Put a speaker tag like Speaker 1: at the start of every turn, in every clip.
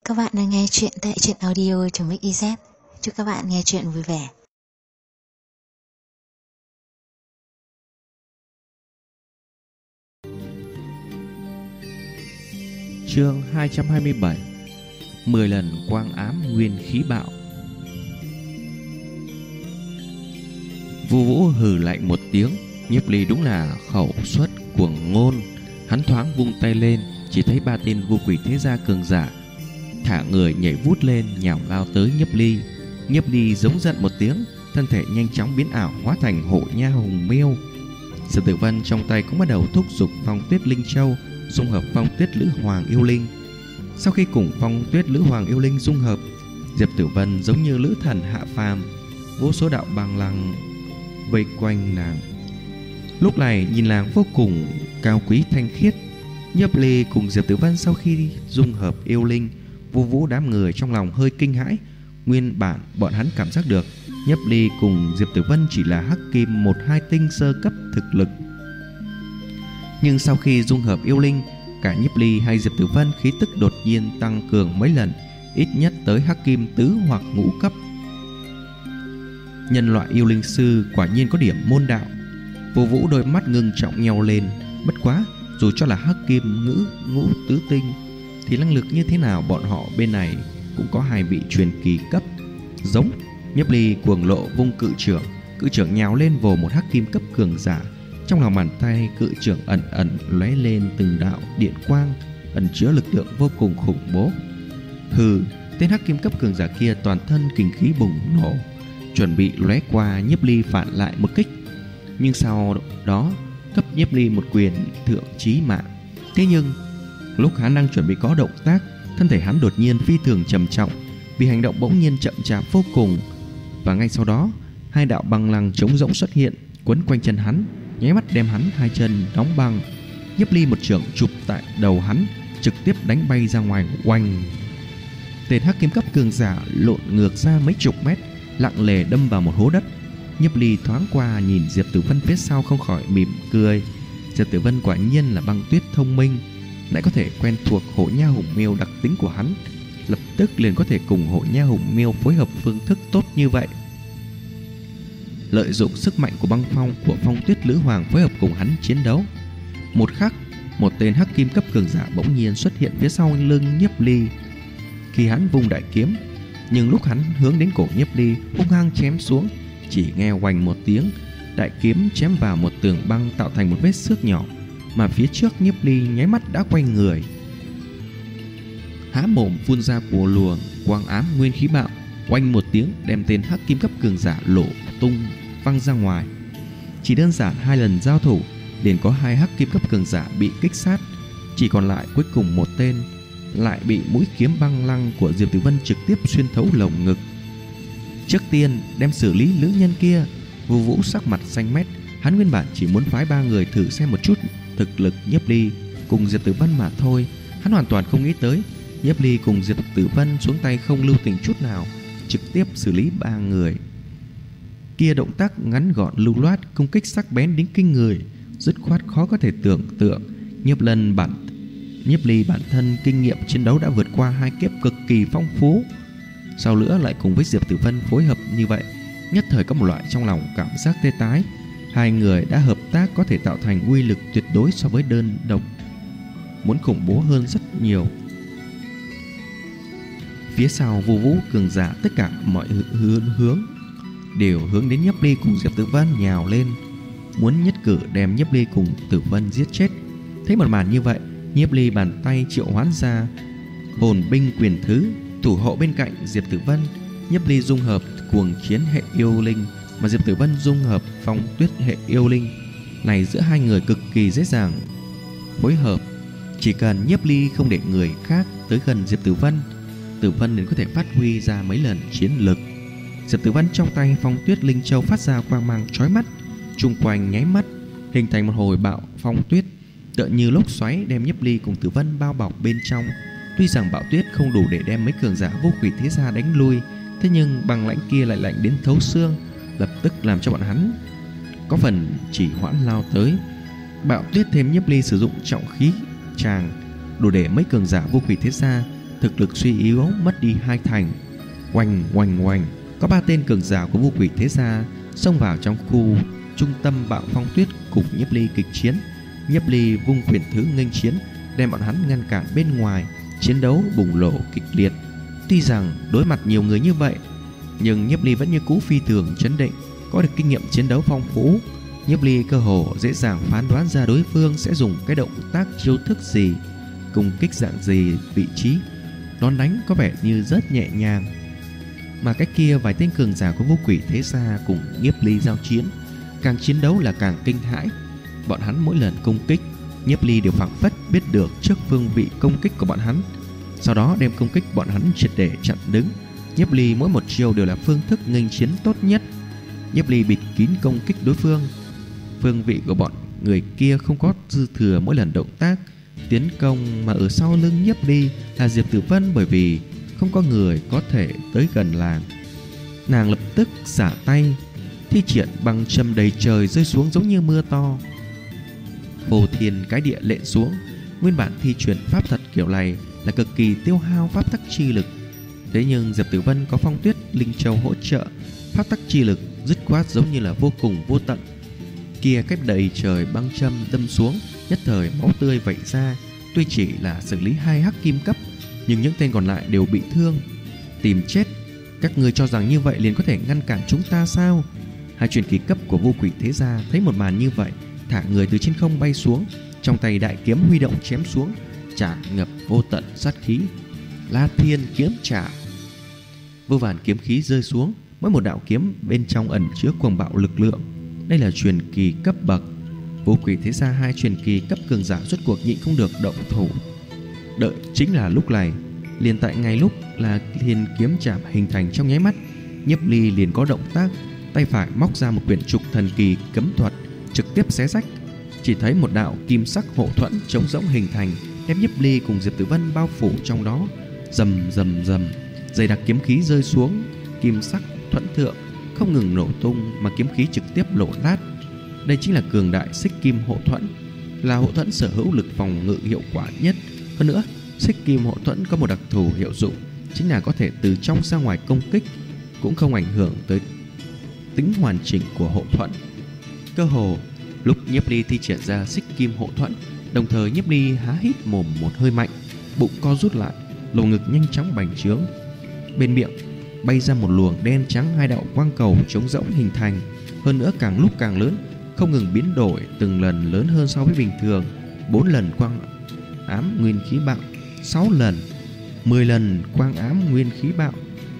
Speaker 1: Các bạn đang nghe chuyện tại truyện audio.mix.iz. Chúc các bạn nghe chuyện vui vẻ.
Speaker 2: Chương 227. 10 lần quang ám nguyên khí bạo. Vu Vũ hừ lạnh một tiếng. Nhiếp Ly đúng là khẩu xuất cuồng ngôn. Hắn thoáng vung tay lên, chỉ thấy ba tên vô quỷ thế gia cường giả thả người nhảy vút lên, nhào lao tới Nhiếp Ly. Nhiếp Ly giống giận một tiếng, thân thể nhanh chóng biến ảo hóa thành Hộ Nha Hùng Miêu. Diệp Tử Vân trong tay cũng bắt đầu thúc giục Phong Tuyết Linh Châu dung hợp Phong Tuyết Lữ Hoàng Yêu Linh. Sau khi cùng Phong Tuyết Lữ Hoàng Yêu Linh dung hợp, Diệp Tử Vân giống như lữ thần hạ phàm, vô số đạo băng lăng vây quanh nàng. Lúc này nhìn nàng vô cùng cao quý thanh khiết. Nhiếp Ly cùng Diệp Tử Vân sau khi dung hợp yêu linh, Vu Vũ đám người trong lòng hơi kinh hãi. Nguyên bản bọn hắn cảm giác được Nhiếp Ly cùng Diệp Tử Vân chỉ là hắc kim 1-2 tinh sơ cấp thực lực, nhưng sau khi dung hợp yêu linh, cả Nhiếp Ly hay Diệp Tử Vân khí tức đột nhiên tăng cường mấy lần, ít nhất tới hắc kim tứ hoặc ngũ cấp. Nhân loại yêu linh sư quả nhiên có điểm môn đạo. Vu Vũ đôi mắt ngưng trọng nheo lên. Bất quá dù cho là hắc kim ngũ tứ tinh thì năng lực như thế nào bọn họ bên này cũng có 2 vị truyền kỳ cấp. Giống. Nhiếp Ly cuồng lộ vung cự trưởng nhào lên vồ một hắc kim cấp cường giả. Trong lòng bàn tay cự trưởng ẩn ẩn lóe lên từng đạo điện quang, ẩn chứa lực lượng vô cùng khủng bố. Hừ, tên hắc kim cấp cường giả kia toàn thân kinh khí bùng nổ, chuẩn bị lóe qua Nhiếp Ly phản lại một kích. Nhưng sau đó cấp Nhiếp Ly một quyền thượng chí mạng. Thế nhưng lúc hắn đang chuẩn bị có động tác, thân thể hắn đột nhiên phi thường trầm trọng, vì hành động bỗng nhiên chậm chạp vô cùng. Và ngay sau đó 2 đạo băng lăng trống rỗng xuất hiện, quấn quanh chân hắn, nháy mắt đem hắn 2 chân đóng băng. Nhiếp Ly một chưởng chụp tại đầu hắn, trực tiếp đánh bay ra ngoài. Oanh! Tên hắc kim cấp cường giả lộn ngược ra mấy chục mét, lặng lề đâm vào một hố đất. Nhiếp Ly thoáng qua nhìn Diệp Tử Vân phía sau không khỏi mỉm cười. Diệp Tử Vân quả nhiên là băng tuyết thông minh, lại có thể quen thuộc Hộ Nha Hùng Miêu đặc tính của hắn, lập tức liền có thể cùng Hộ Nha Hùng Miêu phối hợp phương thức tốt như vậy. Lợi dụng sức mạnh của băng phong của Phong Tuyết Lữ Hoàng phối hợp cùng hắn chiến đấu. Một khắc, một tên hắc kim cấp cường giả bỗng nhiên xuất hiện phía sau lưng Nhiếp Ly. Khi hắn vung đại kiếm, nhưng lúc hắn hướng đến cổ Nhiếp Ly hung hăng chém xuống, chỉ nghe oanh một tiếng, đại kiếm chém vào một tường băng tạo thành một vết xước nhỏ, mà phía trước Nhiếp Ly nháy mắt đã quay người, há mồm phun ra của luồng quang ám nguyên khí bạo, oanh một tiếng đem tên hắc kim cấp cường giả lộ tung văng ra ngoài. Chỉ đơn giản 2 lần giao thủ liền có 2 hắc kim cấp cường giả bị kích sát, chỉ còn lại cuối cùng một tên lại bị mũi kiếm băng lăng của Diệp Tử Vân trực tiếp xuyên thấu lồng ngực. Trước tiên đem xử lý nữ nhân kia, Vu Vũ sắc mặt xanh mét. Hắn nguyên bản chỉ muốn phái 3 người thử xem một chút thực lực Nhiếp Ly cùng Diệp Tử Vân mà thôi. Hắn hoàn toàn không nghĩ tới Nhiếp Ly cùng Diệp Tử Vân xuống tay không lưu tình chút nào, trực tiếp xử lý 3 người kia. Động tác ngắn gọn lưu loát, công kích sắc bén đến kinh người, dứt khoát khó có thể tưởng tượng. Nhiếp Ly bản thân kinh nghiệm chiến đấu đã vượt qua 2 kiếp cực kỳ phong phú, sau nữa lại cùng với Diệp Tử Vân phối hợp như vậy, nhất thời có một loại trong lòng cảm giác tê tái. 2 người đã hợp tác có thể tạo thành uy lực tuyệt đối so với đơn độc, muốn khủng bố hơn rất nhiều. Phía sau Vu Vũ cường giả tất cả mọi hướng đều hướng đến Nhiếp Ly cùng Diệp Tử Vân nhào lên, muốn nhất cử đem Nhiếp Ly cùng Tử Vân giết chết. Thấy một màn như vậy, Nhiếp Ly bàn tay triệu hoán ra hồn binh quyền thứ thủ hộ bên cạnh Diệp Tử Vân. Nhiếp Ly dung hợp cuồng chiến hệ yêu linh, mà Diệp Tử Vân dung hợp phong tuyết hệ yêu linh. Này giữa 2 người cực kỳ dễ dàng phối hợp, chỉ cần Nhiếp Ly không để người khác tới gần Diệp Tử Vân, Tử Vân liền có thể phát huy ra mấy lần chiến lực. Diệp Tử Vân trong tay Phong Tuyết Linh Châu phát ra quang mang chói mắt, chung quanh nháy mắt hình thành một hồi bão phong tuyết, tựa như lốc xoáy đem Nhiếp Ly cùng Tử Vân bao bọc bên trong. Tuy rằng bão tuyết không đủ để đem mấy cường giả vô quỷ thế gia đánh lui, thế nhưng băng lãnh kia lại lạnh đến thấu xương, lập tức làm cho bọn hắn có phần chỉ hoãn lao tới. Bão tuyết thêm Nhiếp Ly sử dụng trọng khí tràng, đủ để mấy cường giả vô quỷ thế gia thực lực suy yếu mất đi 2/3. Oanh oanh oanh, có 3 tên cường giả của Vô Quỷ Thế Gia xông vào trong khu trung tâm Bạo Phong Tuyết cùng Nhiếp Ly kịch chiến. Nhiếp Ly vung quyền thứ nghênh chiến, đem bọn hắn ngăn cản bên ngoài. Chiến đấu bùng nổ kịch liệt. Tuy rằng đối mặt nhiều người như vậy, nhưng Nhiếp Ly vẫn như cũ phi thường trấn định, có được kinh nghiệm chiến đấu phong phú. Nhiếp Ly cơ hồ dễ dàng phán đoán ra đối phương sẽ dùng cái động tác chiêu thức gì, công kích dạng gì, vị trí đón đánh có vẻ như rất nhẹ nhàng. Mà cái kia vài tên cường giả của Vô Quỷ Thế Gia cùng Nhiếp Ly giao chiến, càng chiến đấu là càng kinh hãi. Bọn hắn mỗi lần công kích, Nhiếp Ly đều phảng phất biết được trước phương vị công kích của bọn hắn, sau đó đem công kích bọn hắn triệt để chặn đứng. Nhiếp Ly mỗi một chiêu đều là phương thức nghênh chiến tốt nhất. Nhiếp Ly bịt kín công kích đối phương. Phương vị của bọn người kia không có dư thừa mỗi lần động tác tiến công, mà ở sau lưng Nhiếp Ly là Diệp Tử Vân, bởi vì không có người có thể tới gần làng. Nàng lập tức xả tay, thi triển băng châm đầy trời rơi xuống giống như mưa to. Phô thiên cái địa lện xuống. Nguyên bản thi triển pháp thuật kiểu này là cực kỳ tiêu hao pháp tắc chi lực. Thế nhưng Diệp Tử Vân có Phong Tuyết Linh Châu hỗ trợ, pháp tắc chi lực dứt khoát giống như là vô cùng vô tận. Kia cách đầy trời băng châm đâm xuống, nhất thời máu tươi vẩy ra. Tuy chỉ là xử lý 2 hắc kim cấp, nhưng những tên còn lại đều bị thương. Tìm chết, các ngươi cho rằng như vậy liền có thể ngăn cản chúng ta sao? Hai truyền kỳ cấp của Vô Quỷ Thế Gia thấy một màn như vậy, thả người từ trên không bay xuống, trong tay đại kiếm huy động chém xuống, tràn ngập vô tận sát khí. La Thiên kiếm trảm. Vô vàn kiếm khí rơi xuống, mỗi một đạo kiếm bên trong ẩn chứa cuồng bạo lực lượng. Đây là truyền kỳ cấp bậc. Vô Quỷ Thế Gia hai truyền kỳ cấp cường giả rốt cuộc nhịn không được động thủ. Đợi chính là lúc này, liền tại ngay lúc La Thiên kiếm trảm hình thành trong nháy mắt, Nhiếp Ly liền có động tác, tay phải móc ra một quyển trục thần kỳ cấm thuật, trực tiếp xé rách. Chỉ thấy một đạo kim sắc hộ thuẫn trống rỗng hình thành, đem Nhiếp Ly cùng Diệp Tử Vân bao phủ trong đó. Rầm rầm rầm, dày đặc kiếm khí rơi xuống, kim sắc thuẫn thượng không ngừng nổ tung, mà kiếm khí trực tiếp lộ nát. Đây chính là cường đại xích kim hộ thuẫn, là hộ thuẫn sở hữu lực phòng ngự hiệu quả nhất. Hơn nữa, xích kim hộ thuẫn có một đặc thù hiệu dụng, chính là có thể từ trong ra ngoài công kích, cũng không ảnh hưởng tới tính hoàn chỉnh của hộ thuẫn. Cơ hồ lúc Nhiếp Ly thi triển ra xích kim hộ thuẫn, đồng thời Nhiếp Ly há hít mồm một hơi mạnh, bụng co rút lại, lồng ngực nhanh chóng bành trướng, bên miệng bay ra một luồng đen trắng, 2 đạo quang cầu trống rỗng hình thành. Hơn nữa càng lúc càng lớn, không ngừng biến đổi, từng lần lớn hơn so với bình thường. 4 lần quang ám nguyên khí bạo, 6 lần, 10 lần quang ám nguyên khí bạo.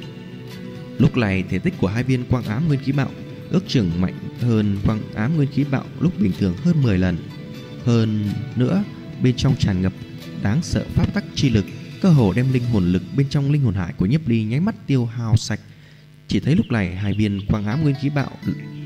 Speaker 2: Lúc này thể tích của 2 viên quang ám nguyên khí bạo ước chừng mạnh hơn quang ám nguyên khí bạo lúc bình thường hơn 10 lần. Hơn nữa, bên trong tràn ngập đáng sợ pháp tắc chi lực, cơ hồ đem linh hồn lực bên trong linh hồn hải của Nhiếp Ly nháy mắt tiêu hao sạch. Chỉ thấy lúc này 2 viên quang ám nguyên khí bạo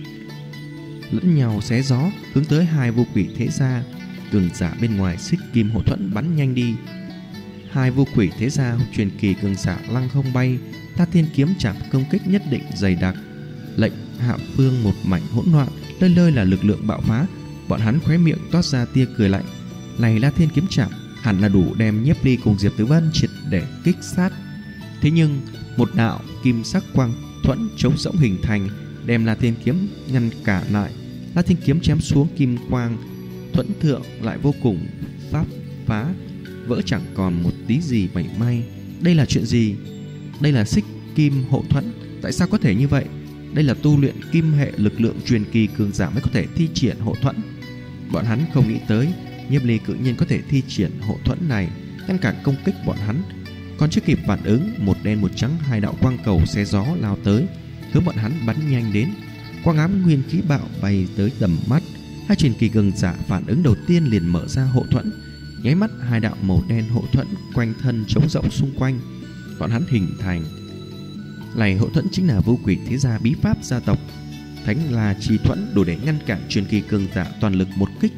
Speaker 2: lẫn nhau xé gió hướng tới 2 Vô Quỷ Thế Gia cường giả bên ngoài xích kim hộ thuẫn bắn nhanh đi. 2 Vô Quỷ Thế Gia truyền kỳ cường giả lăng không bay, Ta Thiên kiếm chạm công kích nhất định dày đặc, lệnh hạ phương một mảnh hỗn loạn, nơi nơi là lực lượng bạo phá. Bọn hắn khóe miệng toát ra tia cười lạnh. Này La Thiên kiếm chạm hẳn là đủ đem Nhiếp Ly cùng Diệp Tử Vân triệt để kích sát. Thế nhưng một đạo kim sắc quang thuẫn chống rỗng hình thành, đem La Thiên kiếm ngăn cả lại. La Thiên kiếm chém xuống, kim quang thuẫn thượng lại vô cùng pháp phá, vỡ chẳng còn một tí gì mảy may. Đây là chuyện gì? Đây là xích kim hộ thuẫn, tại sao có thể như vậy? Đây là tu luyện kim hệ lực lượng truyền kỳ cường giả mới có thể thi triển hộ thuẫn. Bọn hắn không nghĩ tới Nhiếp Ly tự nhiên có thể thi triển hộ thuẫn này, ngăn cản công kích bọn hắn. Còn chưa kịp phản ứng, một đen một trắng 2 đạo quang cầu xé gió lao tới, hướng bọn hắn bắn nhanh đến. Quang ám nguyên khí bạo bay tới tầm mắt, 2 truyền kỳ cường giả phản ứng đầu tiên liền mở ra hộ thuẫn. Nháy mắt 2 đạo màu đen hộ thuẫn quanh thân trống rỗng xung quanh bọn hắn hình thành. Này hộ thuẫn chính là Vô Quỷ Thế Gia bí pháp gia tộc Thánh La Chi Thuẫn, đủ để ngăn cản truyền kỳ cường giả toàn lực một kích.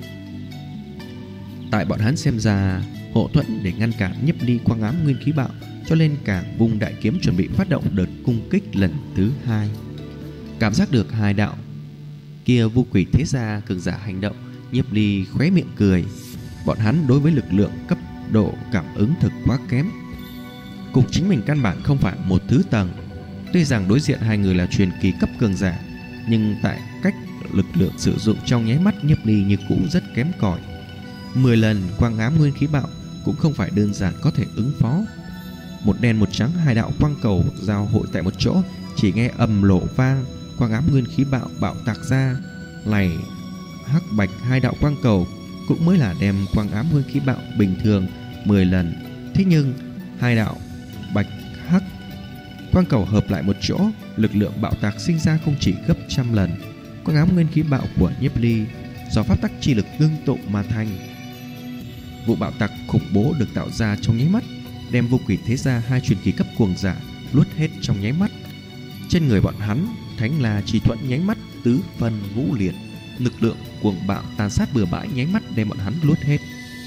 Speaker 2: Tại bọn hắn xem ra, hộ thuẫn để ngăn cản Nhiếp Ly quang ám nguyên khí bạo, cho nên càng vung đại kiếm chuẩn bị phát động đợt cung kích lần thứ 2. Cảm giác được 2 đạo kia Vô Quỷ Thế Gia cường giả hành động, Nhiếp Ly khóe miệng cười. Bọn hắn đối với lực lượng cấp độ cảm ứng thực quá kém. cùng chính mình căn bản không phải một thứ tầng. Tuy rằng đối diện hai người là truyền kỳ cấp cường giả, nhưng tại cách lực lượng sử dụng trong nháy mắt Nhiếp Ly như cũ rất kém cỏi. 10 lần quang ám nguyên khí bạo cũng không phải đơn giản có thể ứng phó. Một đen một trắng, hai đạo quang cầu giao hội tại một chỗ, chỉ nghe ầm lộ vang, quang ám nguyên khí bạo bạo tạc ra. Này hắc bạch hai đạo quang cầu cũng mới là đem quang ám nguyên khí bạo bình thường 10 lần. Thế nhưng hai đạo bạch hắc quang cầu hợp lại một chỗ, lực lượng bạo tạc sinh ra không chỉ gấp trăm lần. Quang ám nguyên khí bạo của Nhiếp Ly do pháp tắc chi lực ngưng tụ mà thành. Vụ bạo tạc khủng bố được tạo ra trong nháy mắt, đem Vô Quỷ Thế Gia hai truyền kỳ cấp cuồng giả luốt hết trong nháy mắt. Trên người bọn hắn, Thánh La Chi Thuẫn nháy mắt tứ phân ngũ liệt, lực lượng cuồng bạo tàn sát bừa bãi nháy mắt đem bọn hắn luốt hết.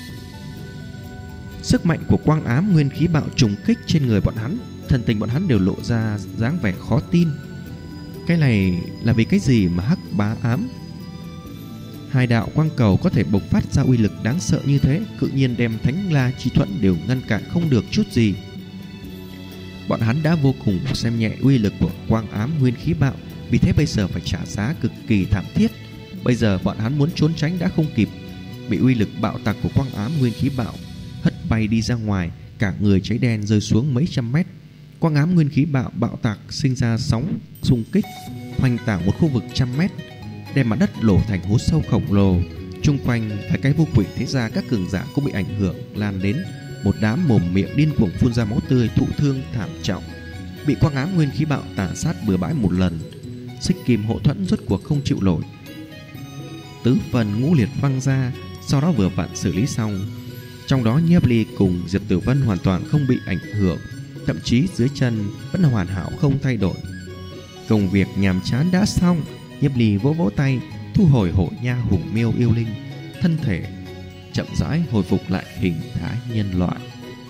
Speaker 2: Sức mạnh của quang ám nguyên khí bạo trùng kích trên người bọn hắn, thần tình bọn hắn đều lộ ra dáng vẻ khó tin. Cái này là vì cái gì mà hắc bá ám? Hai đạo quang cầu có thể bộc phát ra uy lực đáng sợ như thế, cự nhiên đem Thánh La Chi Thuẫn đều ngăn cản không được chút gì. Bọn hắn đã vô cùng xem nhẹ uy lực của quang ám nguyên khí bạo, vì thế bây giờ phải trả giá cực kỳ thảm thiết. Bây giờ bọn hắn muốn trốn tránh đã không kịp, bị uy lực bạo tạc của quang ám nguyên khí bạo hất bay đi ra ngoài, cả người cháy đen rơi xuống mấy trăm mét. Quang ám nguyên khí bạo bạo tạc sinh ra sóng xung kích, hoành tảo một khu vực trăm mét, đem mặt đất đổ thành hố sâu khổng lồ. Chung quanh vài cái Vô Quỷ Thế Gia các cường giả cũng bị ảnh hưởng, lan đến một đám mồm miệng điên cuồng phun ra máu tươi, thụ thương thảm trọng, bị quang ám nguyên khí bạo tàn sát bừa bãi một lần. Xích kim hộ thuẫn rốt cuộc không chịu nổi, tứ phần ngũ liệt văng ra, sau đó vừa vặn xử lý xong. Trong đó Nhiếp Ly cùng Diệp Tử Vân hoàn toàn không bị ảnh hưởng, thậm chí dưới chân vẫn hoàn hảo không thay đổi. Công việc nhàm chán đã xong, Nhiếp Ly vỗ vỗ tay, thu hồi hổ nha hùng miêu yêu linh, thân thể chậm rãi hồi phục lại hình thái nhân loại.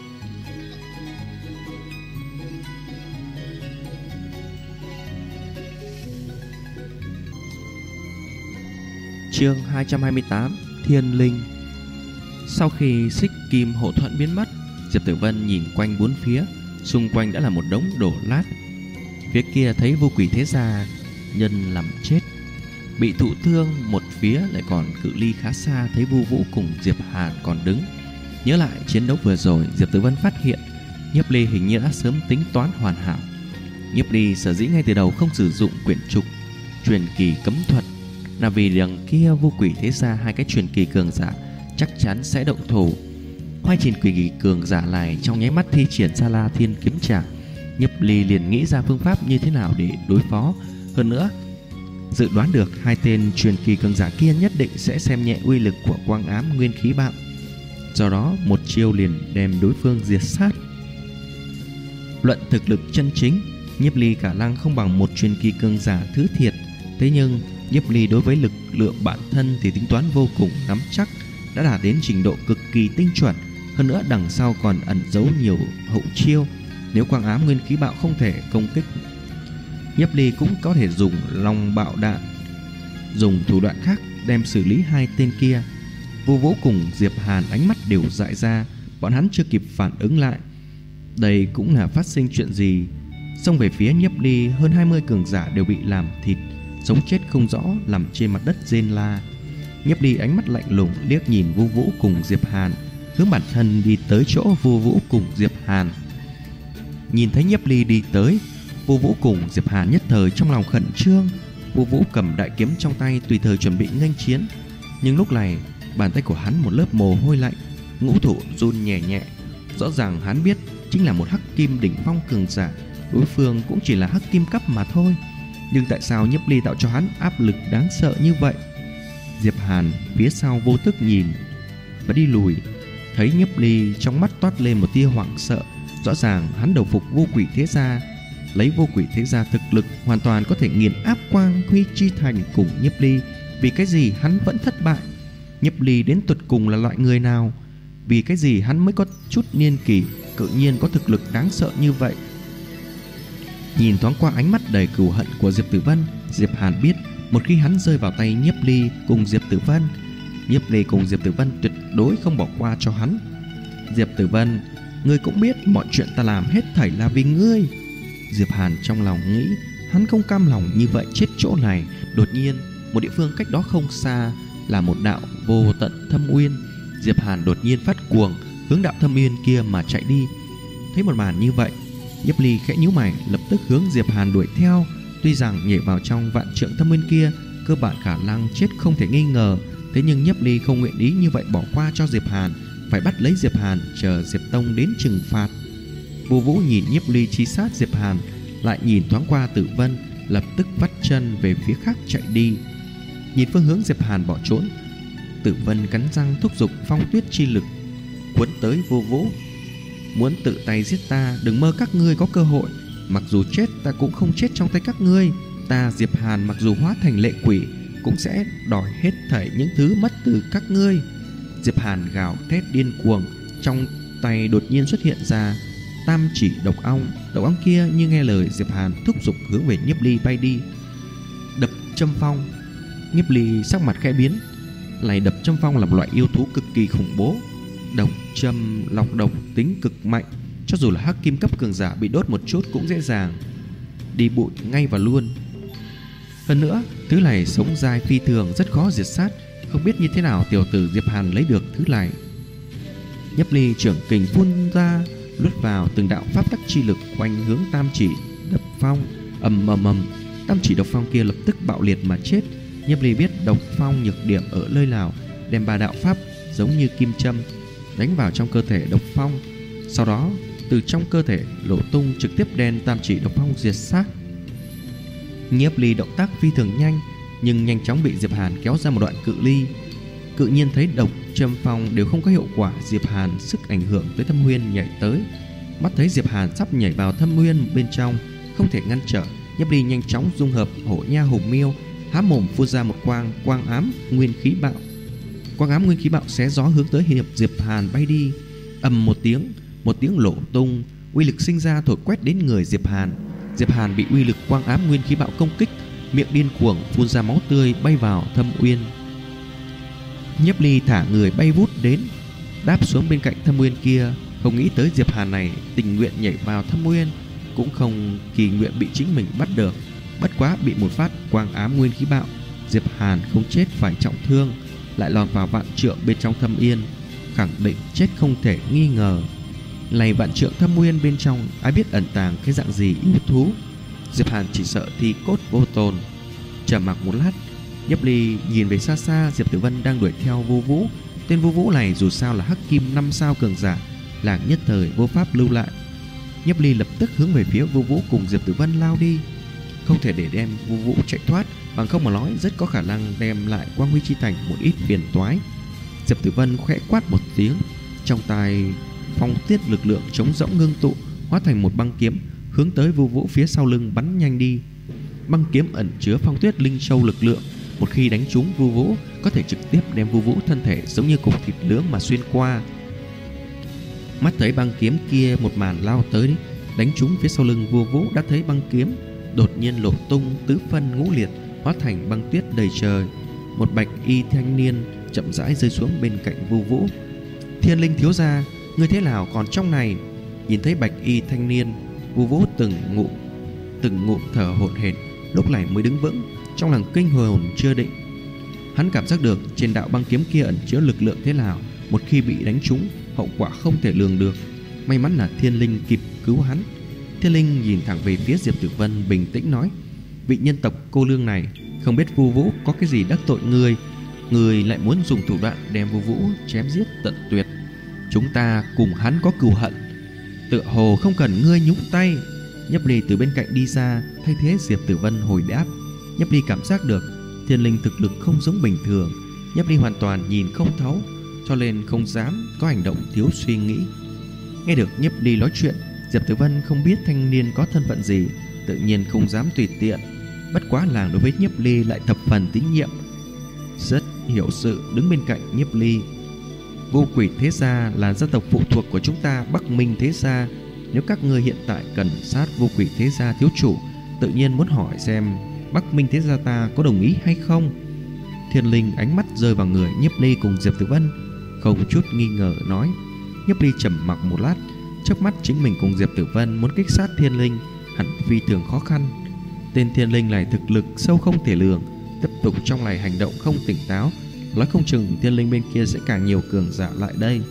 Speaker 2: Chương 228: Thiên Linh. Sau khi xích kim hộ thuẫn biến mất, Diệp Tử Vân nhìn quanh bốn phía, xung quanh đã là một đống đổ lát. Phía kia thấy Vô Quỷ Thế Gia nhân làm chết, bị thụ thương, một phía lại còn cự ly khá xa thấy Vu Vũ cùng Diệp Hàn còn đứng. Nhớ lại chiến đấu vừa rồi, Diệp Tử Vân phát hiện Nhiếp Ly hình như đã sớm tính toán hoàn hảo. Nhiếp Ly sở dĩ ngay từ đầu không sử dụng quyển trục truyền kỳ cấm thuật là vì đằng kia Vô Quỷ Thế Gia hai cái truyền kỳ cường giả chắc chắn sẽ động thủ. Hai truyền kỳ cường giả này trong nháy mắt thi triển ra La Thiên kiếm trảm, Nhiếp Ly liền nghĩ ra phương pháp như thế nào để đối phó. Hơn nữa, dự đoán được hai tên truyền kỳ cường giả kia nhất định sẽ xem nhẹ uy lực của quang ám nguyên khí bạo, do đó một chiêu liền đem đối phương diệt sát. Luận thực lực chân chính, Nhiếp Ly khả năng không bằng một truyền kỳ cường giả thứ thiệt, thế nhưng Nhiếp Ly đối với lực lượng bản thân thì tính toán vô cùng nắm chắc, đã đạt đến trình độ cực kỳ tinh chuẩn. Hơn nữa đằng sau còn ẩn giấu nhiều hậu chiêu, nếu quang ám nguyên khí bạo không thể công kích, Nhiếp Ly cũng có thể dùng long bạo đạn, dùng thủ đoạn khác đem xử lý hai tên kia. Vu Vũ cùng Diệp Hàn ánh mắt đều dại ra, bọn hắn chưa kịp phản ứng lại đây cũng là phát sinh chuyện gì. Xông về phía Nhiếp Ly, hơn 20 cường giả đều bị làm thịt, sống chết không rõ, nằm trên mặt đất rên la. Nhiếp Ly ánh mắt lạnh lùng liếc nhìn Vu Vũ cùng Diệp Hàn, hướng bản thân đi tới chỗ Vu Vũ cùng Diệp Hàn. Nhìn thấy Nhiếp Ly đi tới, Vu Vũ cùng Diệp Hàn nhất thời trong lòng khẩn trương. Vu Vũ cầm đại kiếm trong tay tùy thời chuẩn bị nghênh chiến, nhưng lúc này bàn tay của hắn một lớp mồ hôi lạnh, ngũ thủ run nhẹ nhẹ. Rõ ràng hắn biết chính là một hắc kim đỉnh phong cường giả, đối phương cũng chỉ là hắc kim cấp mà thôi, nhưng tại sao Nhiếp Ly tạo cho hắn áp lực đáng sợ như vậy? Diệp Hàn phía sau vô thức nhìn và đi lùi, thấy Nhiếp Ly trong mắt toát lên một tia hoảng sợ. Rõ ràng hắn đầu phục Vô Quỷ Thế Gia, lấy Vô Quỷ Thế Gia thực lực hoàn toàn có thể nghiền áp Quang Huy Chi Thành cùng Nhiếp Ly. Vì cái gì hắn vẫn thất bại? Nhiếp Ly đến tột cùng là loại người nào? Vì cái gì hắn mới có chút niên kỷ tự nhiên có thực lực đáng sợ như vậy? Nhìn thoáng qua ánh mắt đầy cừu hận của Diệp Tử Vân, Diệp Hàn biết một khi hắn rơi vào tay Nhiếp Ly cùng Diệp Tử Vân, Nhiếp Ly cùng Diệp Tử Vân tuyệt đối không bỏ qua cho hắn. Diệp Tử Vân Ngươi cũng biết mọi chuyện ta làm hết thảy là vì ngươi. Diệp Hàn trong lòng nghĩ, hắn không cam lòng như vậy chết chỗ này. Đột nhiên, một địa phương cách đó không xa là một đạo vô tận thâm uyên. Diệp Hàn đột nhiên phát cuồng, hướng đạo thâm uyên kia mà chạy đi. Thấy một màn như vậy, Nhiếp Ly khẽ nhíu mày, lập tức hướng Diệp Hàn đuổi theo. Tuy rằng nhảy vào trong vạn trượng thâm uyên kia, cơ bản khả năng chết không thể nghi ngờ, thế nhưng Nhiếp Ly không nguyện ý như vậy bỏ qua cho Diệp Hàn, phải bắt lấy Diệp Hàn chờ Diệp Tông đến trừng phạt. Vô Vũ nhìn Nhiếp Ly truy sát Diệp Hàn, lại nhìn thoáng qua Tử Vân, lập tức vắt chân về phía khác chạy đi. Nhìn phương hướng Diệp Hàn bỏ trốn, Tử Vân cắn răng thúc giục phong tuyết chi lực cuốn tới Vô Vũ. Muốn tự tay giết ta, đừng mơ các ngươi có cơ hội. Mặc dù chết ta cũng không chết trong tay các ngươi. Ta Diệp Hàn mặc dù hóa thành lệ quỷ, cũng sẽ đòi hết thảy những thứ mất từ các ngươi. Diệp Hàn gào thét điên cuồng, trong tay đột nhiên xuất hiện ra tam chỉ độc ong. Độc ong kia như nghe lời Diệp Hàn thúc giục hướng về Nhiếp Ly bay đi. Đập châm phong. Nhiếp Ly sắc mặt khẽ biến. Này đập châm phong là một loại yêu thú cực kỳ khủng bố. Độc châm lọc độc tính cực mạnh, cho dù là hắc kim cấp cường giả bị đốt một chút cũng dễ dàng đi bụi ngay và luôn. Hơn nữa, thứ này sống dai phi thường, rất khó diệt sát. Không biết như thế nào tiểu tử Diệp Hàn lấy được thứ này. Nhiếp Ly trưởng kình phun ra, luốt vào từng đạo pháp tắc chi lực quanh hướng tam chỉ độc phong. Ầm ầm ầm, tam chỉ độc phong kia lập tức bạo liệt mà chết. Nhiếp Ly biết độc phong nhược điểm ở nơi nào, đem ba đạo pháp giống như kim châm đánh vào trong cơ thể độc phong, sau đó từ trong cơ thể lộ tung, trực tiếp đem tam chỉ độc phong diệt sát. Nhiếp Ly động tác phi thường nhanh, nhưng nhanh chóng bị Diệp Hàn kéo ra một đoạn cự ly. Cự nhiên thấy độc châm phong đều không có hiệu quả, Diệp Hàn sức ảnh hưởng tới thâm nguyên nhảy tới. Mắt thấy Diệp Hàn sắp nhảy vào thâm nguyên bên trong, không thể ngăn trở, Nhiếp Ly nhanh chóng dung hợp hổ nha hùng miêu, há mồm phun ra một quang ám nguyên khí bạo. Quang ám nguyên khí bạo xé gió hướng tới hiệp Diệp Hàn bay đi. Ầm một tiếng nổ tung, uy lực sinh ra thổi quét đến người Diệp Hàn. Diệp Hàn bị uy lực quang ám nguyên khí bạo công kích, miệng điên cuồng phun ra máu tươi, bay vào thâm uyên. Nhiếp Ly thả người bay vút đến, đáp xuống bên cạnh thâm uyên kia. Không nghĩ tới Diệp Hàn này tình nguyện nhảy vào thâm uyên, cũng không kỳ nguyện bị chính mình bắt được. Bất quá bị một phát quang ám nguyên khí bạo, Diệp Hàn không chết phải trọng thương, lại lọt vào vạn trượng bên trong thâm uyên, khẳng định chết không thể nghi ngờ. Này vạn trượng thâm uyên bên trong ai biết ẩn tàng cái dạng gì yêu thú. Diệp Hàn chỉ sợ thi cốt vô tồn. Trầm mặc một lát, Nhiếp Ly nhìn về xa xa Diệp Tử Vân đang đuổi theo Vô Vũ. Tên Vô Vũ này dù sao là hắc kim 5 sao cường giả, làng nhất thời vô pháp lưu lại. Nhiếp Ly lập tức hướng về phía Vô Vũ cùng Diệp Tử Vân lao đi. Không thể để đem Vô Vũ chạy thoát, bằng không mà nói rất có khả năng đem lại Quang Huy Chi Thành một ít phiền toái. Diệp Tử Vân khẽ quát một tiếng, trong tay phong tiết lực lượng chống rỗng ngưng tụ, hóa thành một băng kiếm hướng tới Vô Vũ phía sau lưng bắn nhanh đi. Băng kiếm ẩn chứa phong tuyết linh châu lực lượng, một khi đánh trúng Vô Vũ có thể trực tiếp đem Vô Vũ thân thể giống như cục thịt nướng mà xuyên qua. Mắt thấy băng kiếm kia một màn lao tới đánh trúng phía sau lưng Vô Vũ, đã thấy băng kiếm đột nhiên lộ tung tứ phân ngũ liệt, hóa thành băng tuyết đầy trời. Một bạch y thanh niên chậm rãi rơi xuống bên cạnh Vô Vũ. Thiên Linh thiếu gia, ngươi thế nào còn trong này? Nhìn thấy bạch y thanh niên, Vô Vũ từng ngụm thở hổn hển, lúc này mới đứng vững, trong lòng kinh hồn chưa định. Hắn cảm giác được trên đạo băng kiếm kia ẩn chứa lực lượng thế nào, một khi bị đánh trúng, hậu quả không thể lường được. May mắn là Thiên Linh kịp cứu hắn. Thiên Linh nhìn thẳng về phía Diệp Tử Vân, bình tĩnh nói: vị nhân tộc cô lương này, không biết Vô Vũ có cái gì đắc tội ngươi, ngươi lại muốn dùng thủ đoạn đem Vô Vũ chém giết tận tuyệt. Chúng ta cùng hắn có cừu hận, tựa hồ không cần ngươi nhúng tay. Nhiếp Ly từ bên cạnh đi ra, thay thế Diệp Tử Vân hồi đáp. Nhiếp Ly cảm giác được Thiên Linh thực lực không giống bình thường, Nhiếp Ly hoàn toàn nhìn không thấu, cho nên không dám có hành động thiếu suy nghĩ. Nghe được Nhiếp Ly nói chuyện, Diệp Tử Vân không biết thanh niên có thân phận gì, tự nhiên không dám tùy tiện. Bất quá làng đối với Nhiếp Ly lại thập phần tín nhiệm, rất hiểu sự đứng bên cạnh Nhiếp Ly. Vô Quỷ Thế Gia là gia tộc phụ thuộc của chúng ta, Bắc Minh Thế Gia. Nếu các ngươi hiện tại cần sát Vô Quỷ Thế Gia thiếu chủ, tự nhiên muốn hỏi xem Bắc Minh Thế Gia ta có đồng ý hay không. Thiên Linh ánh mắt rơi vào người Nhiếp Ly cùng Diệp Tử Vân, không chút nghi ngờ nói. Nhiếp Ly trầm mặc một lát, Trước mắt chính mình cùng Diệp Tử Vân muốn kích sát thiên linh hẳn phi thường khó khăn. Tên thiên linh này thực lực sâu không thể lường, tiếp tục trong này hành động không tỉnh táo, nói không chừng thiên linh bên kia sẽ càng nhiều cường giả lại đây.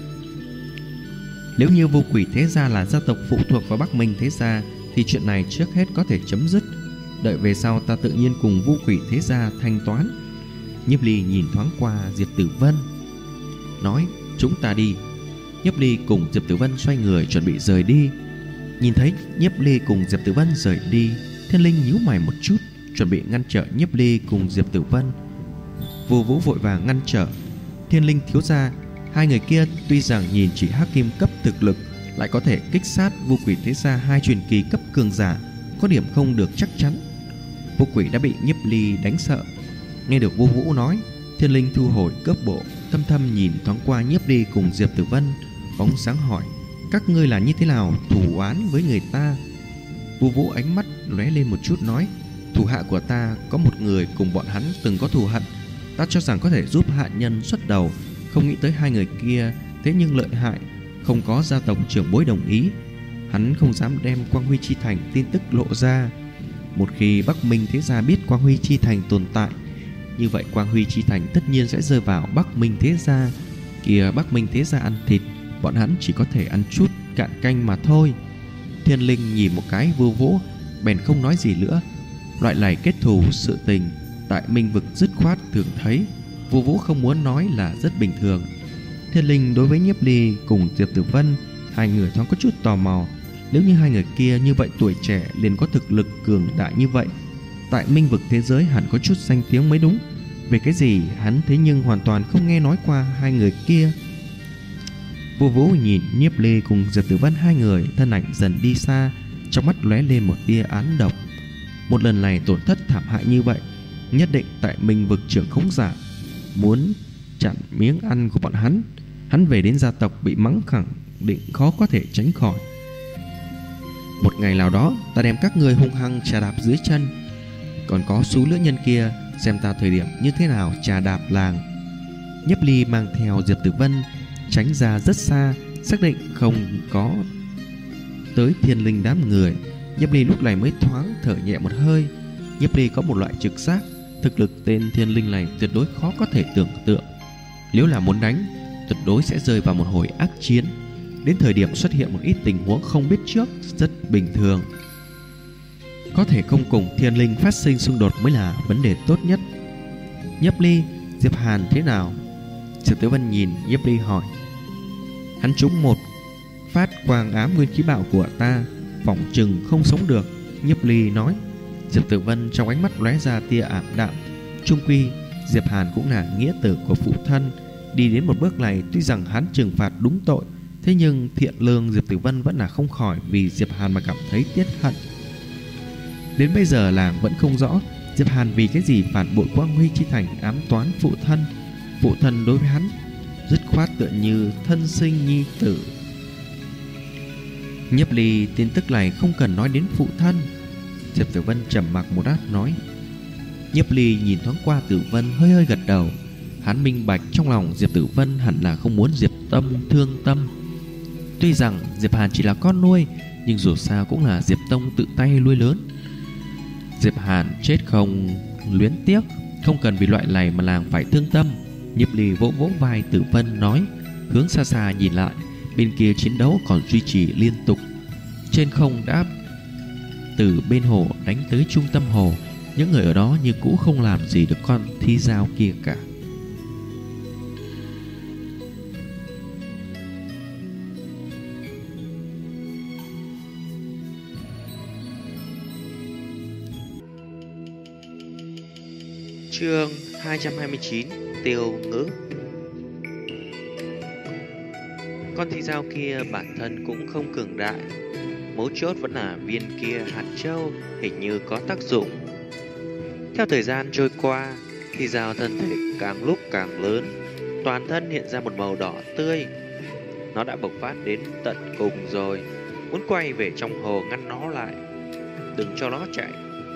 Speaker 2: Nếu như Vô Quỷ Thế Gia là gia tộc phụ thuộc vào Bắc Minh Thế Gia thì chuyện này trước hết có thể chấm dứt. Đợi về sau ta tự nhiên cùng Vô Quỷ Thế Gia thanh toán. Nhiếp Ly nhìn thoáng qua Diệp Tử Vân, nói: chúng ta đi. Nhiếp Ly cùng Diệp Tử Vân xoay người chuẩn bị rời đi. Nhìn thấy Nhiếp Ly cùng Diệp Tử Vân rời đi, thiên linh nhíu mày một chút, chuẩn bị ngăn trở Nhiếp Ly cùng Diệp Tử Vân. Vô Vũ vội vàng ngăn trở: thiên linh thiếu gia, hai người kia tuy rằng nhìn chỉ hắc kim cấp thực lực, lại có thể kích sát Vô Quỷ Thế Gia hai truyền kỳ cấp cường giả, có điểm không được chắc chắn. Vô Quỷ đã bị Nhiếp Ly đánh sợ. Nghe được Vô Vũ nói, thiên linh thu hồi cước bộ, thâm thâm nhìn thoáng qua Nhiếp Ly cùng Diệp Tử Vân, bóng sáng hỏi: các ngươi là như thế nào, thù oán với người ta? Vô Vũ ánh mắt lóe lên một chút nói: thủ hạ của ta có một người cùng bọn hắn từng có thù hận, ta cho rằng có thể giúp hạ nhân xuất đầu, không nghĩ tới hai người kia thế nhưng lợi hại, không có gia tộc trưởng bối đồng ý, hắn không dám đem Quang Huy Chi Thành tin tức lộ ra. Một khi Bắc Minh Thế Gia biết Quang Huy Chi Thành tồn tại, như vậy Quang Huy Chi Thành tất nhiên sẽ rơi vào Bắc Minh Thế Gia. Kìa Bắc Minh Thế Gia ăn thịt, bọn hắn chỉ có thể ăn chút cạn canh mà thôi. Thiên linh nhìn một cái Vô Vũ, bèn không nói gì nữa. Loại này kết thù sự tình tại Minh Vực dứt khoát thường thấy, Vô Vũ không muốn nói là rất bình thường. Thiên linh đối với Nhiếp Ly cùng Diệp Tử Vân, hai người thoáng có chút tò mò. Nếu như hai người kia như vậy tuổi trẻ liền có thực lực cường đại như vậy, tại Minh Vực thế giới hẳn có chút danh tiếng mới đúng. Về cái gì hắn thế nhưng hoàn toàn không nghe nói qua hai người kia. Vô Vũ nhìn Nhiếp Ly cùng Diệp Tử Vân hai người thân ảnh dần đi xa, trong mắt lóe lên một tia án độc. Một lần này tổn thất thảm hại như vậy, nhất định tại Minh Vực trưởng khống giả muốn chặn miếng ăn của bọn hắn. Hắn về đến gia tộc bị mắng khẳng định khó có thể tránh khỏi. Một ngày nào đó ta đem các người hung hăng trà đạp dưới chân, còn có số lữ nhân kia xem ta thời điểm như thế nào trà đạp làng. Nhiếp Ly mang theo Diệp Tử Vân tránh ra rất xa, xác định không có tới thiên linh đám người. Nhiếp Ly lúc này mới thoáng thở nhẹ một hơi. Nhiếp Ly có một loại trực giác, thực lực tên thiên linh này tuyệt đối khó có thể tưởng tượng. Nếu là muốn đánh, tuyệt đối sẽ rơi vào một hồi ác chiến. Đến thời điểm xuất hiện một ít tình huống không biết trước rất bình thường. Có thể không cùng thiên linh phát sinh xung đột mới là vấn đề tốt nhất. Nhiếp Ly, Diệp Hàn thế nào? Diệp Tử Vân nhìn Nhiếp Ly hỏi. Hắn trúng một phát quang ám nguyên khí bạo của ta, phỏng chừng không sống được, Nhiếp Ly nói. Diệp Tử Vân trong ánh mắt lóe ra tia ảm đạm. Chung quy Diệp Hàn cũng là nghĩa tử của phụ thân, đi đến một bước này tuy rằng hắn trừng phạt đúng tội, thế nhưng thiện lương Diệp Tử Vân vẫn là không khỏi vì Diệp Hàn mà cảm thấy tiếc hận. Đến bây giờ làng vẫn không rõ Diệp Hàn vì cái gì phản bội Quang Huy Chi Thành, ám toán phụ thân. Phụ thân đối với hắn dứt khoát tựa như thân sinh nhi tử. Nhiếp Ly, tin tức này không cần nói đến phụ thân. Diệp Tử Vân trầm mặc một lát nói. Nhiếp Ly nhìn thoáng qua Tử Vân, hơi hơi gật đầu. Hắn minh bạch trong lòng Diệp Tử Vân hẳn là không muốn Diệp Tâm thương tâm. Tuy rằng Diệp Hàn chỉ là con nuôi, nhưng dù sao cũng là Diệp Tông tự tay nuôi lớn. Diệp Hàn chết không luyến tiếc, không cần vì loại này mà làng phải thương tâm. Nhiếp Ly vỗ vỗ vai Tử Vân nói, hướng xa xa nhìn lại, bên kia chiến đấu còn duy trì liên tục. Trên không đã từ bên hồ đánh tới trung tâm hồ, những người ở đó như cũ không làm gì được con thi dao kia cả.
Speaker 3: Chương 229 Tiêu ngữ. Con thi dao kia bản thân cũng không cường đại, mấu chốt vẫn là viên kia hạt châu hình như có tác dụng. Theo thời gian trôi qua, thi dao thân thể càng lúc càng lớn, toàn thân hiện ra một màu đỏ tươi. Nó đã bộc phát đến tận cùng rồi, muốn quay về trong hồ ngăn nó lại, đừng cho nó chạy.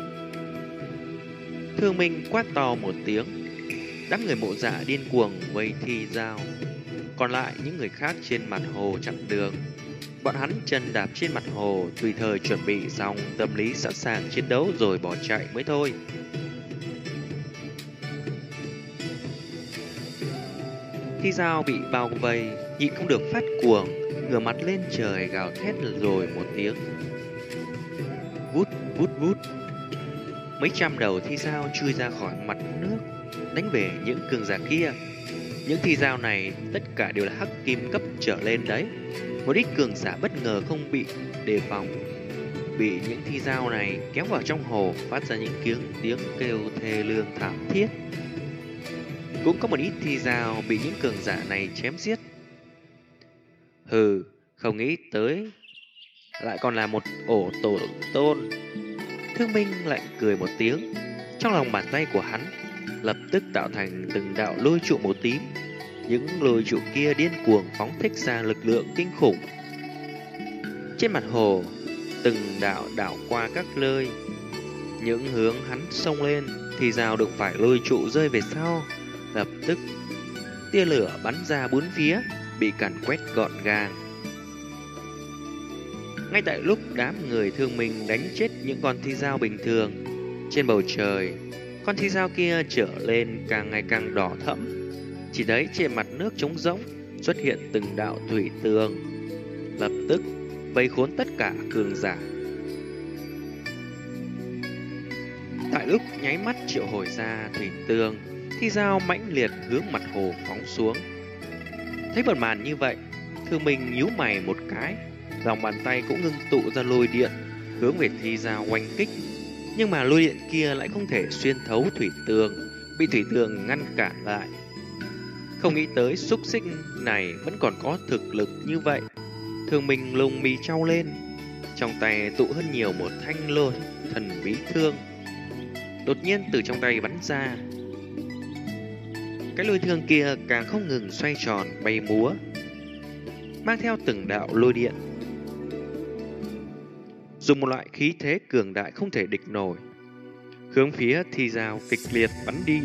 Speaker 3: Thương Minh quát to một tiếng, đám người Mộ Dạ điên cuồng vây thi dao. còn lại những người khác trên mặt hồ chặn đường. Bọn hắn chân đạp trên mặt hồ, tùy thời chuẩn bị xong tâm lý sẵn sàng chiến đấu rồi bỏ chạy mới thôi. Thi Dao bị bao vây, nhịn không được phát cuồng, ngửa mặt lên trời gào thét rồi một tiếng. Vút vút vút. Mấy trăm đầu Thi Dao chui ra khỏi mặt nước, đánh về những cường giả kia. Những Thi Dao này tất cả đều là hắc kim cấp trở lên đấy. Một ít cường giả bất ngờ không bị đề phòng, bị những Thi Dao này kéo vào trong hồ, phát ra những tiếng kêu thê lương thảm thiết. Cũng có một ít Thi Dao bị những cường giả này chém giết. Hừ, không nghĩ tới lại còn là một ổ tổ tôn. Thương Minh lạnh cười một tiếng, trong lòng bàn tay của hắn lập tức tạo thành từng đạo lôi trụ màu tím. Những lôi trụ kia điên cuồng phóng thích ra lực lượng kinh khủng. Trên mặt hồ, từng đạo đảo qua các nơi. Những hướng hắn xông lên thì rào đụng phải lôi trụ rơi về sau. Lập tức tia lửa bắn ra bốn phía, bị càn quét gọn gàng. Ngay tại lúc đám người Thương Minh đánh chết những con Thi Dao bình thường, trên bầu trời, con Thi Dao kia trở lên càng ngày càng đỏ thẫm. Chỉ thấy trên mặt nước trống rỗng xuất hiện từng đạo thủy tường, lập tức vây khốn tất cả cường giả. Tại lúc nháy mắt triệu hồi ra thủy tường, Thi Dao mãnh liệt hướng mặt hồ phóng xuống. Thấy một màn như vậy, Thương Minh nhíu mày một cái, lòng bàn tay cũng ngưng tụ ra lôi điện hướng về Thi Dao oanh kích. Nhưng mà lôi điện kia lại không thể xuyên thấu thủy tường, bị thủy tường ngăn cản lại. Không nghĩ tới xúc sinh này vẫn còn có thực lực như vậy. Thương Minh lông mi trao lên, trong tay tụ hơn nhiều một thanh lôi thần bí thương. Đột nhiên từ trong tay bắn ra, cái lôi thương kia càng không ngừng xoay tròn bay múa, mang theo từng đạo lôi điện, dùng một loại khí thế cường đại không thể địch nổi, hướng phía Thi Dao kịch liệt bắn đi.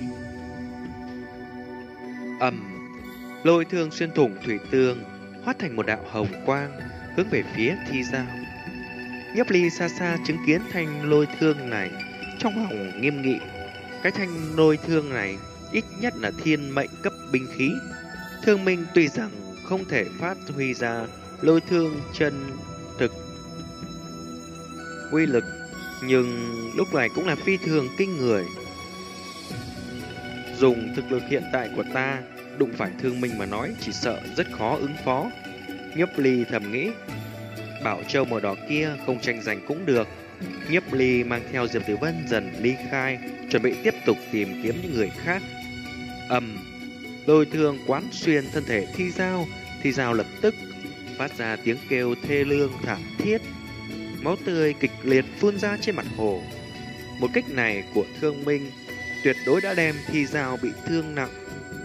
Speaker 3: Lôi thương xuyên thủng thủy tường, hóa thành một đạo hồng quang hướng về phía Thi Dao. Nhiếp Ly xa xa chứng kiến thanh lôi thương này, trong lòng nghiêm nghị. Cái thanh lôi thương này ít nhất là thiên mệnh cấp binh khí. Thương Minh tuy rằng không thể phát huy ra lôi thương chân thực uy lực, nhưng lúc này cũng là phi thường kinh người. Dùng thực lực hiện tại của ta, đụng phải Thương Minh mà nói chỉ sợ rất khó ứng phó. Nhiếp Ly thầm nghĩ, bảo châu màu đỏ kia không tranh giành cũng được. Nhiếp Ly mang theo Diệp Tử Vân dần ly khai, chuẩn bị tiếp tục tìm kiếm những người khác. Lôi thương quán xuyên thân thể Thi Dao, Thi Dao lập tức phát ra tiếng kêu thê lương thảm thiết. Máu tươi kịch liệt phun ra trên mặt hồ. Một kích này của Thương Minh tuyệt đối đã đem Thi Dao bị thương nặng.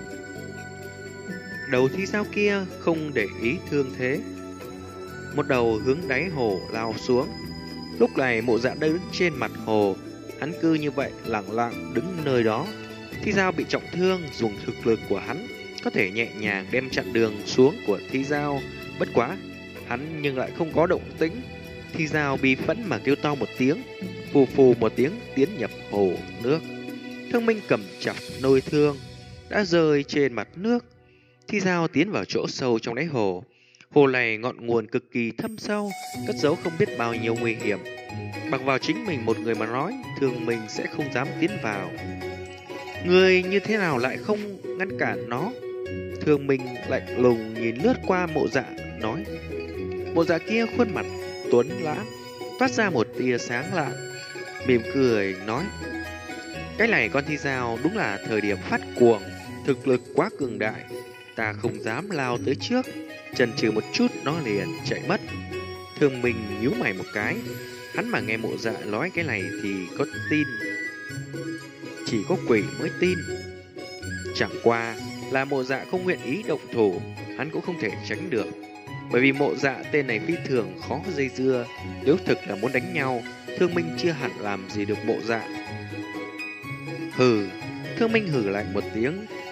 Speaker 3: Đầu Thi Dao kia không để ý thương thế, một đầu hướng đáy hồ lao xuống. Lúc này Mộ Dạ đứng trên mặt hồ, hắn cứ như vậy lặng lặng đứng nơi đó. Thi Dao bị trọng thương, dùng thực lực của hắn có thể nhẹ nhàng đem chặn đường xuống của Thi Dao. Bất quá, hắn nhưng lại không có động tĩnh. Thi Dao bi phẫn mà kêu to một tiếng, phù phù một tiếng tiến nhập hồ nước. Thương Minh cầm chặt lôi thương đã rơi trên mặt nước. Thi Dao tiến vào chỗ sâu trong đáy hồ. Hồ này ngọn nguồn cực kỳ thâm sâu, cất giấu không biết bao nhiêu nguy hiểm. Bằng vào chính mình một người mà nói, Thương Minh sẽ không dám tiến vào. Người như thế nào lại không ngăn cản nó? Thương Minh lạnh lùng nhìn lướt qua Mộ Dạ, nói. Mộ Dạ kia khuôn mặt tuấn lãng, toát ra một tia sáng lạ, mỉm cười nói, cái này con Thi Dao đúng là thời điểm phát cuồng, thực lực quá cường đại, ta không dám lao tới trước, chần chừ một chút nó liền chạy mất. Thương Minh nhíu mày một cái, hắn mà nghe Mộ Dạ nói cái này thì có tin, chỉ có quỷ mới tin. Chẳng qua là Mộ Dạ không nguyện ý động thủ, hắn cũng không thể tránh được. Bởi vì Mộ Dạ tên này phi thường khó dây dưa, nếu thực là muốn đánh nhau, Thương Minh chưa hẳn làm gì được Mộ Dạ. Hừ, Thương Minh hừ lạnh một tiếng,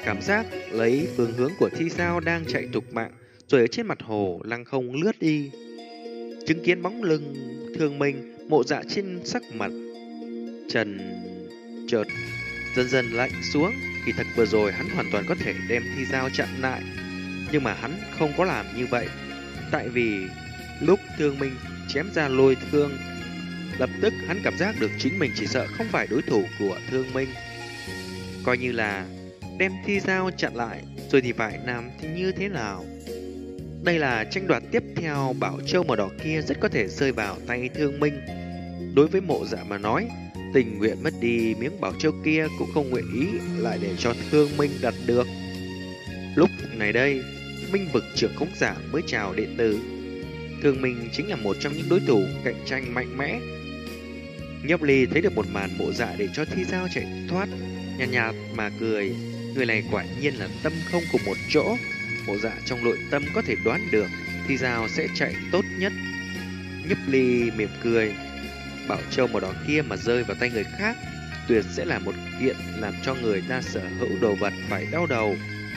Speaker 3: cảm giác lấy phương hướng của Thi Giao đang chạy thục mạng, rồi ở trên mặt hồ lăng không lướt đi. Chứng kiến bóng lưng Thương Minh, Mộ Dạ trên sắc mặt trần chợt dần dần lạnh xuống. Kỳ thật vừa rồi hắn hoàn toàn có thể đem Thi Giao chặn lại, nhưng mà hắn không có làm như vậy. Tại vì lúc Thương Minh chém ra lôi thương, lập tức hắn cảm giác được chính mình chỉ sợ không phải đối thủ của Thương Minh. Coi như là đem Thi Giao chặn lại, rồi thì phải làm thì như thế nào? Đây là tranh đoạt tiếp theo, bảo châu màu đỏ kia rất có thể rơi vào tay Thương Minh. Đối với Mộ Dạ mà nói, tình nguyện mất đi miếng bảo châu kia cũng không nguyện ý lại để cho Thương Minh đạt được. Lúc này đây, Minh vực trưởng khống giả mới chào đệ tử. Thương Minh chính là một trong những đối thủ cạnh tranh mạnh mẽ. Nhấp Ly thấy được một màn Mộ Dạ để cho Thi Giao chạy thoát, nhàn nhạt mà cười. Người này quả nhiên là tâm không cùng một chỗ. Mộ Dạ trong nội tâm có thể đoán được Thi Giao sẽ chạy tốt nhất. Nhấp Ly mỉm cười. Bảo châu màu đỏ kia mà rơi vào tay người khác, tuyệt sẽ là một kiện làm cho người ta sở hữu đồ vật phải đau đầu.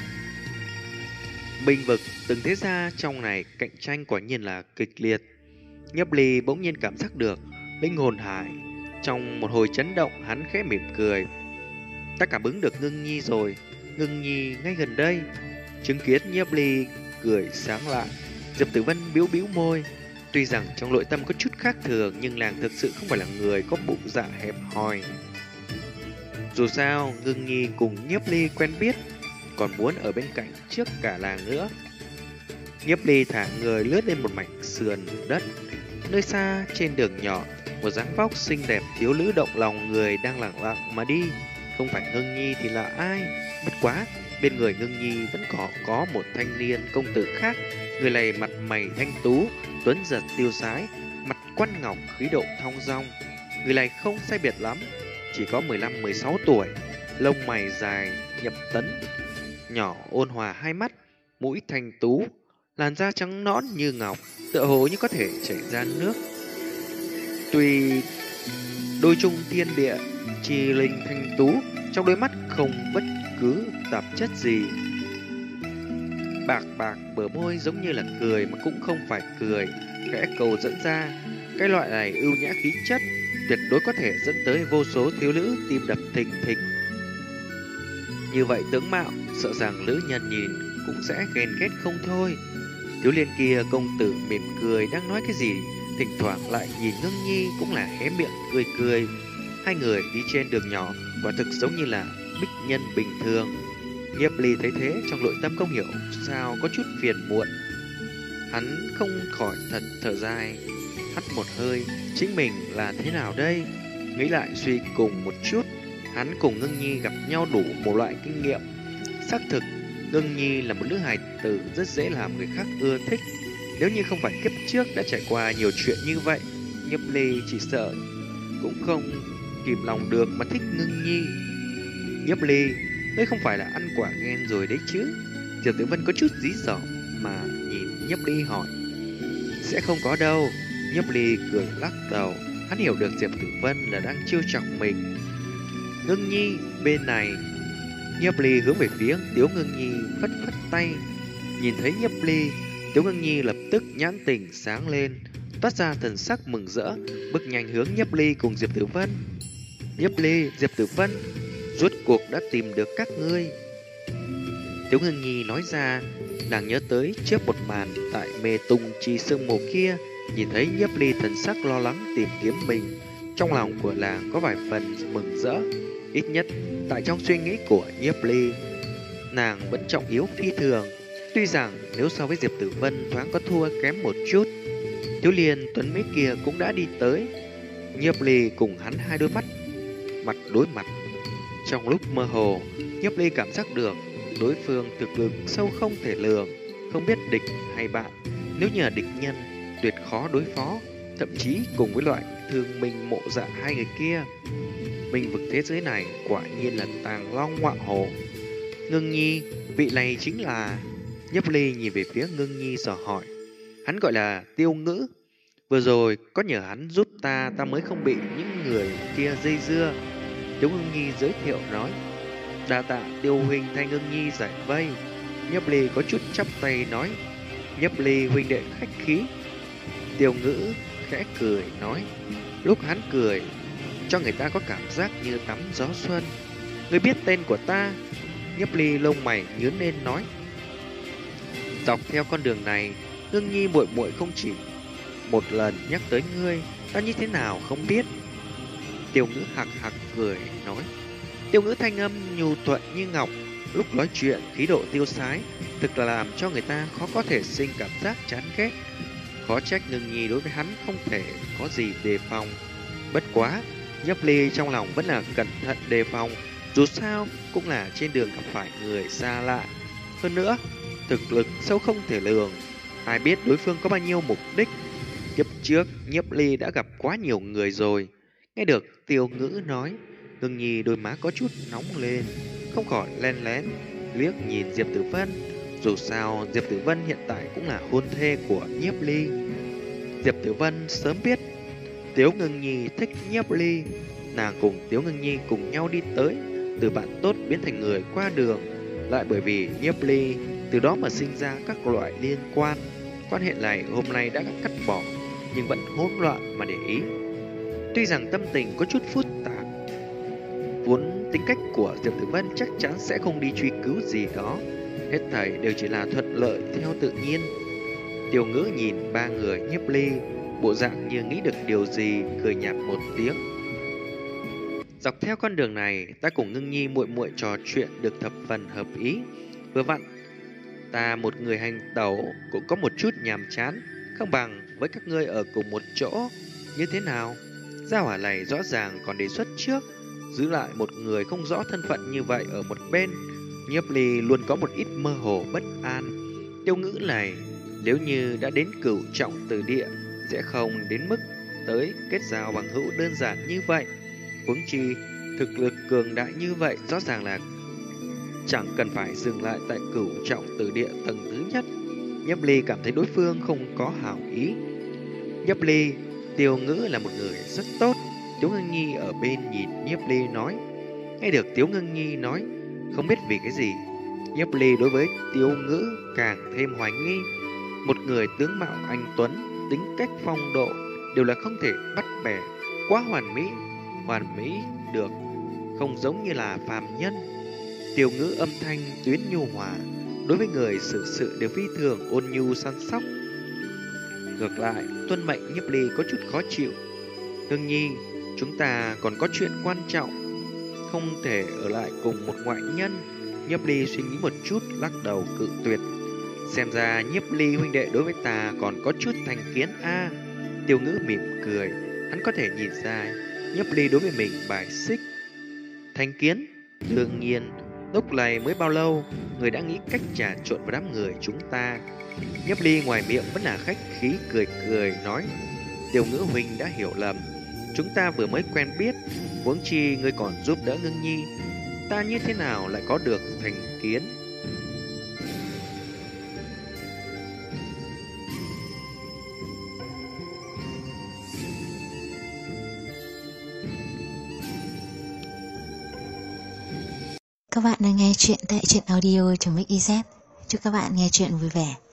Speaker 3: Binh vực từng thế gia trong này cạnh tranh quả nhiên là kịch liệt. Nhấp Ly bỗng nhiên cảm giác được linh hồn hải. Trong một hồi chấn động, hắn khẽ mỉm cười. Ta cảm ứng được Ngưng Nhi rồi. Ngưng Nhi ngay gần đây. Chứng kiến Nhấp Ly cười sáng lạ, Diệp Tử Vân bĩu bĩu môi. Tuy rằng trong nội tâm có chút khác thường, nhưng nàng thực sự không phải là người có bụng dạ hẹp hòi. Dù sao, Ngưng Nhi cùng Nhiếp Ly quen biết, còn muốn ở bên cạnh trước cả làng nữa. Nhiếp Ly thả người lướt lên một mảnh sườn đất. Nơi xa trên đường nhỏ, một dáng vóc xinh đẹp thiếu nữ động lòng người đang lẳng lặng mà đi. Không phải Ngưng Nhi thì là ai? Bất quá, bên người Ngưng Nhi vẫn có một thanh niên công tử khác. Người này mặt mày thanh tú, tuấn giật tiêu sái, mặt quan ngọc khí độ thong dong. Người này không sai biệt lắm, chỉ có 15-16 tuổi, lông mày dài nhập tấn, nhỏ ôn hòa hai mắt, mũi thanh tú, làn da trắng nõn như ngọc, tựa hồ như có thể chảy ra nước. Tuy đôi chung thiên địa, chi linh thanh tú, trong đôi mắt không bất cứ tạp chất gì. Bạc bạc bờ môi giống như là cười mà cũng không phải cười, khẽ cầu dẫn ra. Cái loại này ưu nhã khí chất, tuyệt đối có thể dẫn tới vô số thiếu nữ tim đập thình thịch. Như vậy tướng mạo, sợ rằng nữ nhân nhìn cũng sẽ ghen ghét không thôi. Thiếu liên kia công tử mỉm cười đang nói cái gì, thỉnh thoảng lại nhìn Ngưng Nhi cũng là hé miệng cười cười. Hai người đi trên đường nhỏ, quả thực giống như là bích nhân bình thường. Nhiếp Ly thấy thế, trong nội tâm không hiểu sao có chút phiền muộn. Hắn không khỏi thật thở dài, hắt một hơi, chính mình là thế nào đây? Nghĩ lại suy cùng một chút, hắn cùng Ngưng Nhi gặp nhau đủ một loại kinh nghiệm. Xác thực, Ngưng Nhi là một nữ hài tử rất dễ làm người khác ưa thích. Nếu như không phải kiếp trước đã trải qua nhiều chuyện như vậy, Nhiếp Ly chỉ sợ cũng không kìm lòng được mà thích Ngưng Nhi. Nhiếp Ly, đây không phải là ăn quả ghen rồi đấy chứ? Diệp Tử Vân có chút dí dỏm mà nhìn Nhiếp Ly hỏi. Sẽ không có đâu. Nhiếp Ly cười lắc đầu. Hắn hiểu được Diệp Tử Vân là đang trêu chọc mình. Ngưng Nhi bên này. Nhiếp Ly hướng về phía Tiếu Ngưng Nhi phất phất tay. Nhìn thấy Nhiếp Ly, Tiếu Ngưng Nhi lập tức nhãn tình sáng lên, toát ra thần sắc mừng rỡ, bước nhanh hướng Nhiếp Ly cùng Diệp Tử Vân. Nhiếp Ly, Diệp Tử Vân, rốt cuộc đã tìm được các ngươi. Tiếu Ngưng Nhi nói ra, nàng nhớ tới trước một màn tại mê tung chi sương mù kia, nhìn thấy Nhiếp Ly thần sắc lo lắng tìm kiếm mình, trong lòng của nàng có vài phần mừng rỡ. Ít nhất tại trong suy nghĩ của Nhiếp Ly, nàng vẫn trọng yếu phi thường. Tuy rằng nếu so với Diệp Tử Vân thoáng có thua kém một chút, thiếu liên tuấn mỹ kia cũng đã đi tới. Nhiếp Ly cùng hắn hai đôi mắt mặt đối mặt. Trong lúc mơ hồ, Nhiếp Ly cảm giác được đối phương thực lực sâu không thể lường, không biết địch hay bạn. Nếu như là địch nhân, tuyệt khó đối phó, thậm chí cùng với loại Thương Minh Mộ Dạ hai người kia. Minh vực thế giới này quả nhiên là tàng long ngọa hổ. Ngưng Nhi, vị này chính là... Nhiếp Ly nhìn về phía Ngưng Nhi dò hỏi. Hắn gọi là Tiêu Ngữ. Vừa rồi có nhờ hắn giúp ta mới không bị những người kia dây dưa. Tiếu Ngưng Nhi giới thiệu nói. Đa tạ Tiêu huynh thay Ngưng Nhi giải vây. Nhiếp Ly có chút chắp tay nói. Nhiếp Ly huynh đệ khách khí. Tiêu Ngữ khẽ cười nói. Lúc hắn cười, cho người ta có cảm giác như tắm gió xuân. Ngươi biết tên của ta? Nhiếp Ly lông mày nhướng lên nói. Dọc theo con đường này, Ngưng Nhi muội muội không chỉ một lần nhắc tới ngươi, ta như thế nào không biết. Tiêu Ngữ hạc hạc cười nói. Tiêu Ngữ thanh âm nhu thuận như ngọc, lúc nói chuyện khí độ tiêu sái, thực là làm cho người ta khó có thể sinh cảm giác chán ghét. Khó trách Ngưng Nhi đối với hắn không thể có gì đề phòng. Bất quá, Nhiếp Ly trong lòng vẫn là cẩn thận đề phòng, dù sao cũng là trên đường gặp phải người xa lạ. Hơn nữa, thực lực sâu không thể lường, ai biết đối phương có bao nhiêu mục đích. Kiếp trước, Nhiếp Ly đã gặp quá nhiều người rồi. Nghe được Tiêu Ngữ nói, Ngưng Nhi đôi má có chút nóng lên, không khỏi len lén liếc nhìn Diệp Tử Vân. Dù sao, Diệp Tử Vân hiện tại cũng là hôn thê của Nhiếp Ly. Diệp Tử Vân sớm biết Tiếu Ngưng Nhi thích Nhiếp Ly, nàng cùng Tiếu Ngưng Nhi cùng nhau đi tới, từ bạn tốt biến thành người qua đường, lại bởi vì Nhiếp Ly từ đó mà sinh ra các loại liên quan. Quan hệ này hôm nay đã cắt bỏ, nhưng vẫn hỗn loạn mà để ý. Tuy rằng tâm tình có chút phức tạp, vốn tính cách của Diệp Tử Vân chắc chắn sẽ không đi truy cứu gì đó, hết thảy đều chỉ là thuận lợi theo tự nhiên. Tiêu Ngữ nhìn ba người Nhiếp Ly, bộ dạng như nghĩ được điều gì, cười nhạt một tiếng. Dọc theo con đường này, ta cùng Ngưng Nhi muội muội trò chuyện được thập phần hợp ý. Vừa vặn, ta một người hành tẩu cũng có một chút nhàm chán, không bằng với các ngươi ở cùng một chỗ, như thế nào? Gia hỏa này rõ ràng còn đề xuất trước, giữ lại một người không rõ thân phận như vậy ở một bên. Nhiếp Ly luôn có một ít mơ hồ bất an. Tiêu Ngữ này nếu như đã đến Cửu Trọng Tử Địa sẽ không đến mức tới kết giao bằng hữu đơn giản như vậy. Huống chi thực lực cường đại như vậy rõ ràng là chẳng cần phải dừng lại tại Cửu Trọng Tử Địa tầng thứ nhất. Nhiếp Ly cảm thấy đối phương không có hảo ý. Nhiếp Ly, Tiêu Ngữ là một người rất tốt. Tiếu Ngưng Nhi ở bên nhìn Nhiếp Ly nói. Nghe được Tiếu Ngưng Nhi nói, không biết vì cái gì, Nhiếp Ly đối với Tiêu Ngữ càng thêm hoài nghi. Một người tướng mạo anh tuấn, tính cách phong độ đều là không thể bắt bẻ, quá hoàn mỹ được, không giống như là phàm nhân. Tiêu Ngữ âm thanh tuyến nhu hòa, đối với người xử sự đều phi thường ôn nhu săn sóc. Ngược lại, tuân mệnh Nhiếp Ly có chút khó chịu. Ngưng Nhi, chúng ta còn có chuyện quan trọng, không thể ở lại cùng một ngoại nhân. Nhiếp Ly suy nghĩ một chút, lắc đầu cự tuyệt. Xem ra Nhiếp Ly huynh đệ đối với ta còn có chút thành kiến a. Tiêu Ngữ mỉm cười, hắn có thể nhìn ra Nhiếp Ly đối với mình bài xích. Thành kiến? Đương nhiên, lúc này mới bao lâu, người đã nghĩ cách trà trộn vào đám người chúng ta. Nhiếp Ly ngoài miệng vẫn là khách khí cười nói. Tiêu Ngữ huynh đã hiểu lầm, chúng ta vừa mới quen biết, huống chi ngươi còn giúp đỡ Ngưng Nhi, ta như thế nào lại có được thành kiến?
Speaker 1: Các bạn đang nghe chuyện tại truyện audio.mix.iz. Chúc các bạn nghe chuyện vui vẻ.